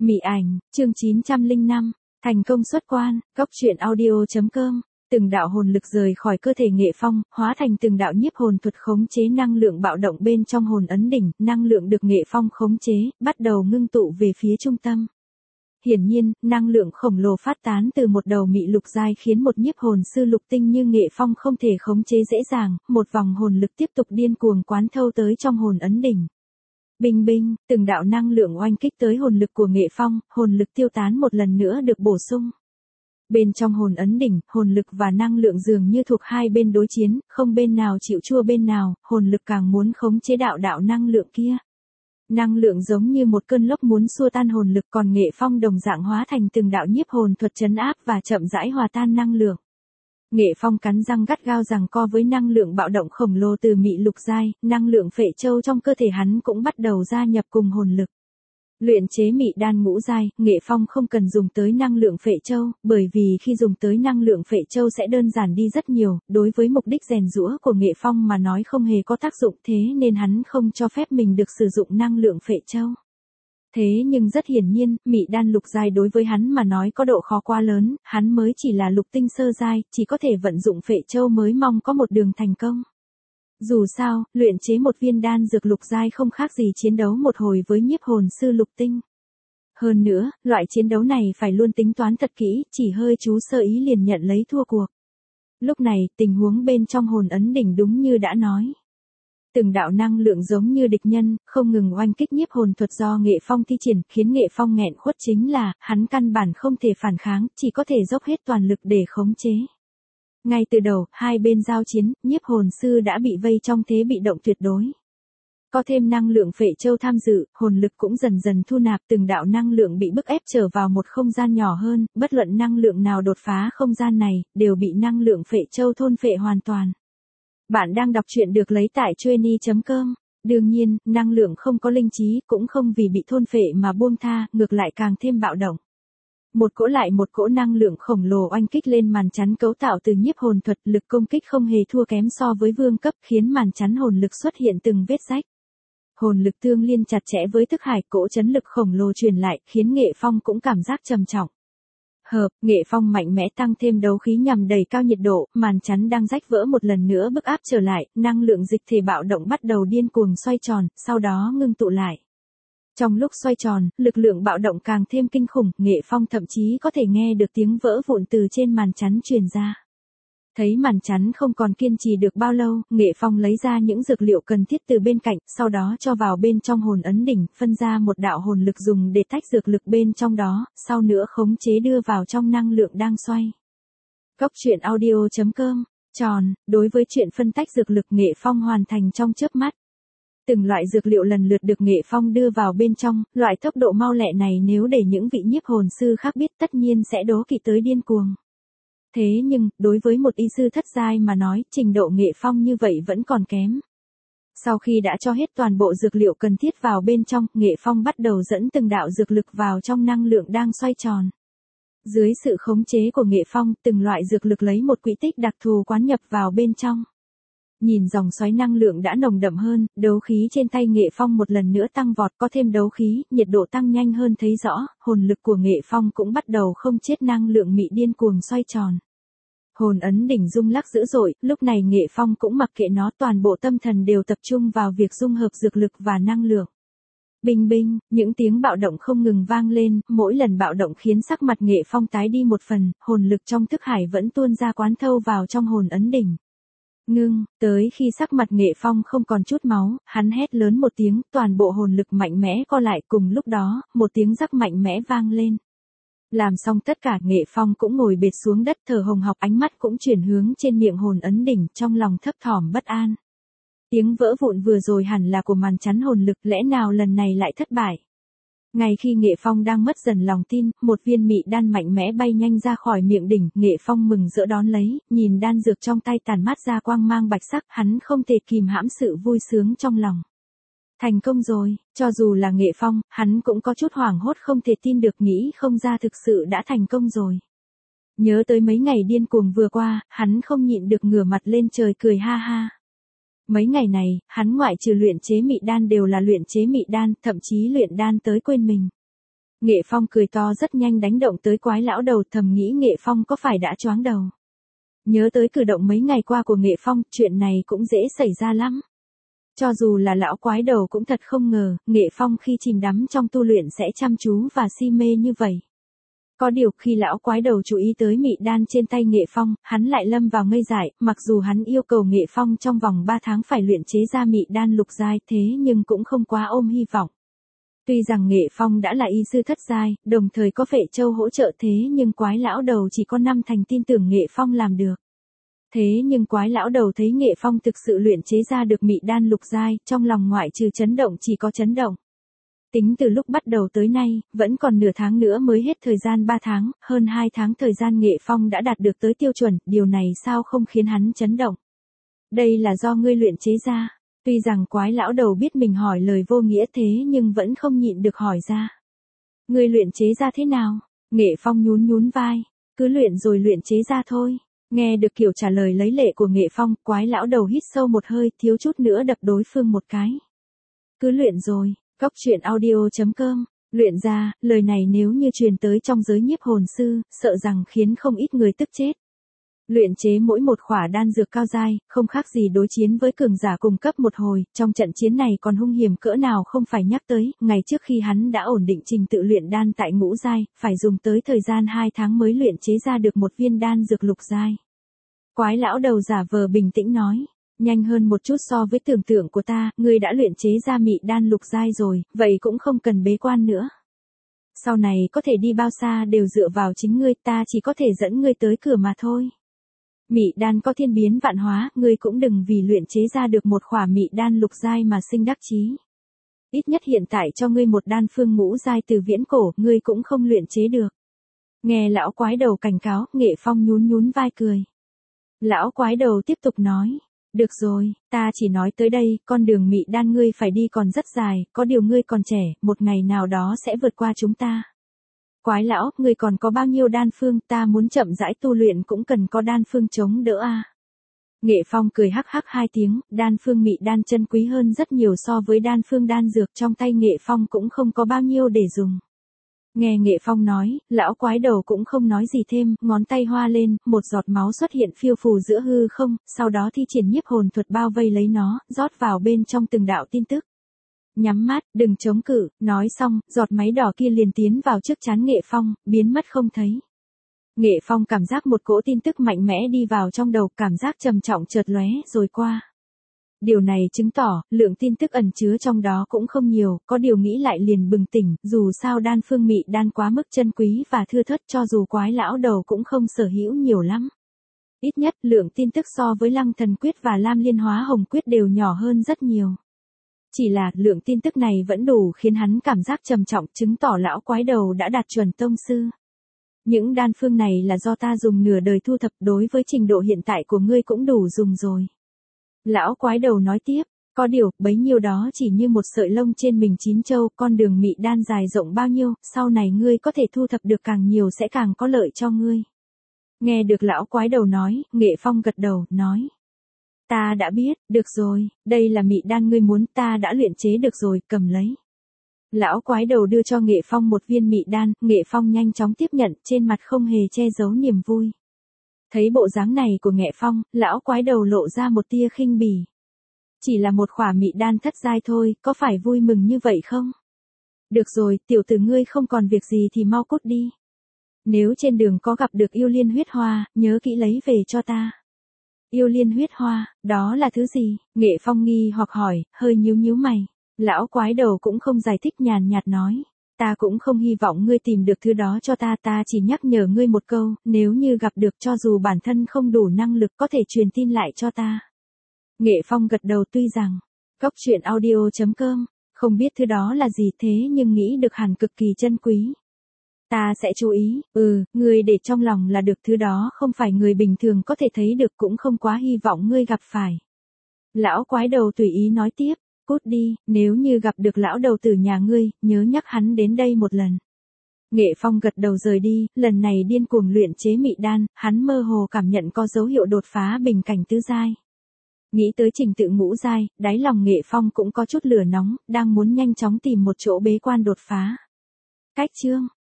Mị ảnh, chương 905, thành công xuất quan, góc truyện audio.com. Từng đạo hồn lực rời khỏi cơ thể Nghệ Phong, hóa thành từng đạo nhiếp hồn thuật khống chế năng lượng bạo động bên trong hồn ấn đỉnh, năng lượng được Nghệ Phong khống chế, bắt đầu ngưng tụ về phía trung tâm. Hiển nhiên, năng lượng khổng lồ phát tán từ một đầu mị lục giai khiến một nhiếp hồn sư lục tinh như Nghệ Phong không thể khống chế dễ dàng, một vòng hồn lực tiếp tục điên cuồng quán thâu tới trong hồn ấn đỉnh. Bình bình, từng đạo năng lượng oanh kích tới hồn lực của Nghệ Phong, hồn lực tiêu tán một lần nữa được bổ sung. Bên trong hồn ấn đỉnh, hồn lực và năng lượng dường như thuộc hai bên đối chiến, không bên nào chịu chua bên nào, hồn lực càng muốn khống chế đạo năng lượng kia. Năng lượng giống như một cơn lốc muốn xua tan hồn lực, còn Nghệ Phong đồng dạng hóa thành từng đạo nhiếp hồn thuật trấn áp và chậm rãi hòa tan năng lượng. Nghệ Phong cắn răng gắt gao giằng co với năng lượng bạo động khổng lồ từ mị lục giai, năng lượng phệ châu trong cơ thể hắn cũng bắt đầu gia nhập cùng hồn lực. Luyện chế mị đan ngũ giai, Nghệ Phong không cần dùng tới năng lượng phệ châu, bởi vì khi dùng tới năng lượng phệ châu sẽ đơn giản đi rất nhiều, đối với mục đích rèn giũa của Nghệ Phong mà nói không hề có tác dụng, thế nên hắn không cho phép mình được sử dụng năng lượng phệ châu. Thế nhưng rất hiển nhiên, mị đan lục giai đối với hắn mà nói có độ khó quá lớn, hắn mới chỉ là lục tinh sơ giai, chỉ có thể vận dụng phệ châu mới mong có một đường thành công. Dù sao, luyện chế một viên đan dược lục giai không khác gì chiến đấu một hồi với nhiếp hồn sư lục tinh. Hơn nữa, loại chiến đấu này phải luôn tính toán thật kỹ, chỉ hơi chú sơ ý liền nhận lấy thua cuộc. Lúc này, tình huống bên trong hồn ấn đỉnh đúng như đã nói. Từng đạo năng lượng giống như địch nhân, không ngừng oanh kích nhiếp hồn thuật do Nghệ Phong thi triển, khiến Nghệ Phong nghẹn khuất chính là, hắn căn bản không thể phản kháng, chỉ có thể dốc hết toàn lực để khống chế. Ngay từ đầu, hai bên giao chiến, nhiếp hồn sư đã bị vây trong thế bị động tuyệt đối. Có thêm năng lượng phệ châu tham dự, hồn lực cũng dần dần thu nạp, từng đạo năng lượng bị bức ép trở vào một không gian nhỏ hơn, bất luận năng lượng nào đột phá không gian này, đều bị năng lượng phệ châu thôn phệ hoàn toàn. Bạn đang đọc truyện được lấy tại Chueny.com. Đương nhiên, năng lượng không có linh trí, cũng không vì bị thôn phệ mà buông tha, ngược lại càng thêm bạo động. Một cỗ lại một cỗ năng lượng khổng lồ oanh kích lên màn chắn cấu tạo từ nhiếp hồn thuật, lực công kích không hề thua kém so với vương cấp, khiến màn chắn hồn lực xuất hiện từng vết rách. Hồn lực tương liên chặt chẽ với thức hải, cỗ chấn lực khổng lồ truyền lại, khiến Nghệ Phong cũng cảm giác trầm trọng. Nghệ Phong mạnh mẽ tăng thêm đấu khí nhằm đẩy cao nhiệt độ, màn chắn đang rách vỡ một lần nữa bức áp trở lại, năng lượng dịch thể bạo động bắt đầu điên cuồng xoay tròn, sau đó ngưng tụ lại. Trong lúc xoay tròn, lực lượng bạo động càng thêm kinh khủng, Nghệ Phong thậm chí có thể nghe được tiếng vỡ vụn từ trên màn chắn truyền ra. Thấy màn chắn không còn kiên trì được bao lâu, Nghệ Phong lấy ra những dược liệu cần thiết từ bên cạnh, sau đó cho vào bên trong hồn ấn đỉnh, phân ra một đạo hồn lực dùng để tách dược lực bên trong đó, sau nữa khống chế đưa vào trong năng lượng đang xoay. Góc truyện audio.com, tròn, đối với chuyện phân tách dược lực Nghệ Phong hoàn thành trong chớp mắt. Từng loại dược liệu lần lượt được Nghệ Phong đưa vào bên trong, loại tốc độ mau lẹ này nếu để những vị nhiếp hồn sư khác biết tất nhiên sẽ đố kỵ tới điên cuồng. Thế nhưng, đối với một y sư thất giai mà nói, trình độ Nghệ Phong như vậy vẫn còn kém. Sau khi đã cho hết toàn bộ dược liệu cần thiết vào bên trong, Nghệ Phong bắt đầu dẫn từng đạo dược lực vào trong năng lượng đang xoay tròn. Dưới sự khống chế của Nghệ Phong, từng loại dược lực lấy một quỹ tích đặc thù quán nhập vào bên trong. Nhìn dòng xoáy năng lượng đã nồng đậm hơn, đấu khí trên tay Nghệ Phong một lần nữa tăng vọt, có thêm đấu khí, nhiệt độ tăng nhanh hơn thấy rõ, hồn lực của Nghệ Phong cũng bắt đầu không chết, năng lượng mị điên cuồng xoay tròn. Hồn ấn đỉnh rung lắc dữ dội, lúc này Nghệ Phong cũng mặc kệ nó, toàn bộ tâm thần đều tập trung vào việc dung hợp dược lực và năng lượng. Bình bình, những tiếng bạo động không ngừng vang lên, mỗi lần bạo động khiến sắc mặt Nghệ Phong tái đi một phần, hồn lực trong thức hải vẫn tuôn ra quán thâu vào trong hồn ấn đỉnh. Ngưng, tới khi sắc mặt Nghệ Phong không còn chút máu, hắn hét lớn một tiếng, toàn bộ hồn lực mạnh mẽ co lại, cùng lúc đó, một tiếng rắc mạnh mẽ vang lên. Làm xong tất cả, Nghệ Phong cũng ngồi bệt xuống đất thở hồng hộc, ánh mắt cũng chuyển hướng trên miệng hồn ấn đỉnh, trong lòng thấp thỏm bất an. Tiếng vỡ vụn vừa rồi hẳn là của màn chắn hồn lực, lẽ nào lần này lại thất bại? Ngay khi Nghệ Phong đang mất dần lòng tin, một viên mị đan mạnh mẽ bay nhanh ra khỏi miệng đỉnh, Nghệ Phong mừng rỡ đón lấy, nhìn đan dược trong tay tản mát ra quang mang bạch sắc, hắn không thể kìm hãm sự vui sướng trong lòng. Thành công rồi, cho dù là Nghệ Phong, hắn cũng có chút hoảng hốt không thể tin được, nghĩ không ra thực sự đã thành công rồi. Nhớ tới mấy ngày điên cuồng vừa qua, hắn không nhịn được ngửa mặt lên trời cười ha ha. Mấy ngày này, hắn ngoại trừ luyện chế mị đan đều là luyện chế mị đan, thậm chí luyện đan tới quên mình. Nghệ Phong cười to rất nhanh đánh động tới quái lão đầu, thầm nghĩ Nghệ Phong có phải đã choáng đầu. Nhớ tới cử động mấy ngày qua của Nghệ Phong, chuyện này cũng dễ xảy ra lắm. Cho dù là lão quái đầu cũng thật không ngờ, Nghệ Phong khi chìm đắm trong tu luyện sẽ chăm chú và si mê như vậy. Có điều khi lão quái đầu chú ý tới mị đan trên tay Nghệ Phong, hắn lại lâm vào ngây dại, mặc dù hắn yêu cầu Nghệ Phong trong vòng 3 tháng phải luyện chế ra mị đan lục giai thế nhưng cũng không quá ôm hy vọng. Tuy rằng Nghệ Phong đã là y sư thất giai, đồng thời có Phệ Châu hỗ trợ thế nhưng quái lão đầu chỉ có 5 thành tin tưởng Nghệ Phong làm được. Thế nhưng quái lão đầu thấy Nghệ Phong thực sự luyện chế ra được mị đan lục giai, trong lòng ngoại trừ chấn động chỉ có chấn động. Tính từ lúc bắt đầu tới nay, vẫn còn nửa tháng nữa mới hết thời gian 3 tháng, hơn 2 tháng thời gian Nghệ Phong đã đạt được tới tiêu chuẩn, điều này sao không khiến hắn chấn động. Đây là do ngươi luyện chế ra. Tuy rằng quái lão đầu biết mình hỏi lời vô nghĩa thế nhưng vẫn không nhịn được hỏi ra. Ngươi luyện chế ra thế nào? Nghệ Phong nhún nhún vai. Cứ luyện rồi luyện chế ra thôi. Nghe được kiểu trả lời lấy lệ của Nghệ Phong, quái lão đầu hít sâu một hơi, thiếu chút nữa đập đối phương một cái. Cứ luyện rồi. Cóc truyện audio.com. Luyện ra, lời này nếu như truyền tới trong giới nhiếp hồn sư, sợ rằng khiến không ít người tức chết. Luyện chế mỗi một khỏa đan dược cao giai, không khác gì đối chiến với cường giả cùng cấp một hồi, trong trận chiến này còn hung hiểm cỡ nào không phải nhắc tới, ngày trước khi hắn đã ổn định trình tự luyện đan tại ngũ giai, phải dùng tới thời gian 2 tháng mới luyện chế ra được một viên đan dược lục giai. Quái lão đầu giả vờ bình tĩnh nói, nhanh hơn một chút so với tưởng tượng của ta, ngươi đã luyện chế ra mị đan lục giai rồi, vậy cũng không cần bế quan nữa. Sau này có thể đi bao xa đều dựa vào chính ngươi, ta chỉ có thể dẫn ngươi tới cửa mà thôi. Mị đan có thiên biến vạn hóa, ngươi cũng đừng vì luyện chế ra được một khỏa mị đan lục giai mà sinh đắc chí. Ít nhất hiện tại cho ngươi một đan phương ngũ giai từ viễn cổ, ngươi cũng không luyện chế được. Nghe lão quái đầu cảnh cáo, Nghệ Phong nhún nhún vai cười. Lão quái đầu tiếp tục nói, được rồi, ta chỉ nói tới đây, con đường mị đan ngươi phải đi còn rất dài, có điều ngươi còn trẻ, một ngày nào đó sẽ vượt qua chúng ta. Quái lão, ngươi còn có bao nhiêu đan phương, ta muốn chậm rãi tu luyện cũng cần có đan phương chống đỡ a. Nghệ Phong cười hắc hắc 2 tiếng, đan phương mị đan chân quý hơn rất nhiều so với đan phương đan dược trong tay Nghệ Phong cũng không có bao nhiêu để dùng. Nghe Nghệ Phong nói, lão quái đầu cũng không nói gì thêm, ngón tay hoa lên, một giọt máu xuất hiện phiêu phù giữa hư không, sau đó thi triển nhiếp hồn thuật bao vây lấy nó, rót vào bên trong từng đạo tin tức. Nhắm mắt, đừng chống cự, nói xong, giọt máy đỏ kia liền tiến vào trước trán Nghệ Phong, biến mất không thấy. Nghệ Phong cảm giác một cỗ tin tức mạnh mẽ đi vào trong đầu, cảm giác trầm trọng chợt lóe rồi qua. Điều này chứng tỏ, lượng tin tức ẩn chứa trong đó cũng không nhiều, có điều nghĩ lại liền bừng tỉnh, dù sao đan phương mị đan quá mức chân quý và thưa thớt cho dù quái lão đầu cũng không sở hữu nhiều lắm. Ít nhất, lượng tin tức so với Lăng Thần Quyết và Lam Liên Hóa Hồng Quyết đều nhỏ hơn rất nhiều. Chỉ là, lượng tin tức này vẫn đủ khiến hắn cảm giác trầm trọng, chứng tỏ lão quái đầu đã đạt chuẩn tông sư. Những đan phương này là do ta dùng nửa đời thu thập, đối với trình độ hiện tại của ngươi cũng đủ dùng rồi. Lão quái đầu nói tiếp, có điều, bấy nhiêu đó chỉ như một sợi lông trên mình 9 châu, con đường mị đan dài rộng bao nhiêu, sau này ngươi có thể thu thập được càng nhiều sẽ càng có lợi cho ngươi. Nghe được lão quái đầu nói, Nghệ Phong gật đầu, nói. Ta đã biết, được rồi, đây là mị đan ngươi muốn, ta đã luyện chế được rồi, cầm lấy. Lão quái đầu đưa cho Nghệ Phong một viên mị đan, Nghệ Phong nhanh chóng tiếp nhận, trên mặt không hề che giấu niềm vui. Thấy bộ dáng này của Nghệ Phong, lão quái đầu lộ ra một tia khinh bỉ. Chỉ là một khỏa mị đan thất giai thôi, có phải vui mừng như vậy không? Được rồi, tiểu tử ngươi không còn việc gì thì mau cút đi. Nếu trên đường có gặp được yêu liên huyết hoa, nhớ kỹ lấy về cho ta. Yêu liên huyết hoa, đó là thứ gì? Nghệ Phong nghi hoặc hỏi, hơi nhíu nhíu mày. Lão quái đầu cũng không giải thích, nhàn nhạt nói. Ta cũng không hy vọng ngươi tìm được thứ đó cho ta, ta chỉ nhắc nhở ngươi một câu, nếu như gặp được cho dù bản thân không đủ năng lực có thể truyền tin lại cho ta. Nghệ Phong gật đầu, tuy rằng, cóc truyện audio.com, không biết thứ đó là gì thế nhưng nghĩ được hẳn cực kỳ chân quý. Ta sẽ chú ý, ngươi để trong lòng là được, thứ đó không phải người bình thường có thể thấy được, cũng không quá hy vọng ngươi gặp phải. Lão quái đầu tùy ý nói tiếp, cút đi, nếu như gặp được lão đầu tử nhà ngươi, nhớ nhắc hắn đến đây một lần. Nghệ Phong gật đầu rời đi, lần này điên cuồng luyện chế mị đan, hắn mơ hồ cảm nhận có dấu hiệu đột phá bình cảnh tứ giai. Nghĩ tới trình tự ngũ giai, đáy lòng Nghệ Phong cũng có chút lửa nóng, đang muốn nhanh chóng tìm một chỗ bế quan đột phá. Cách chương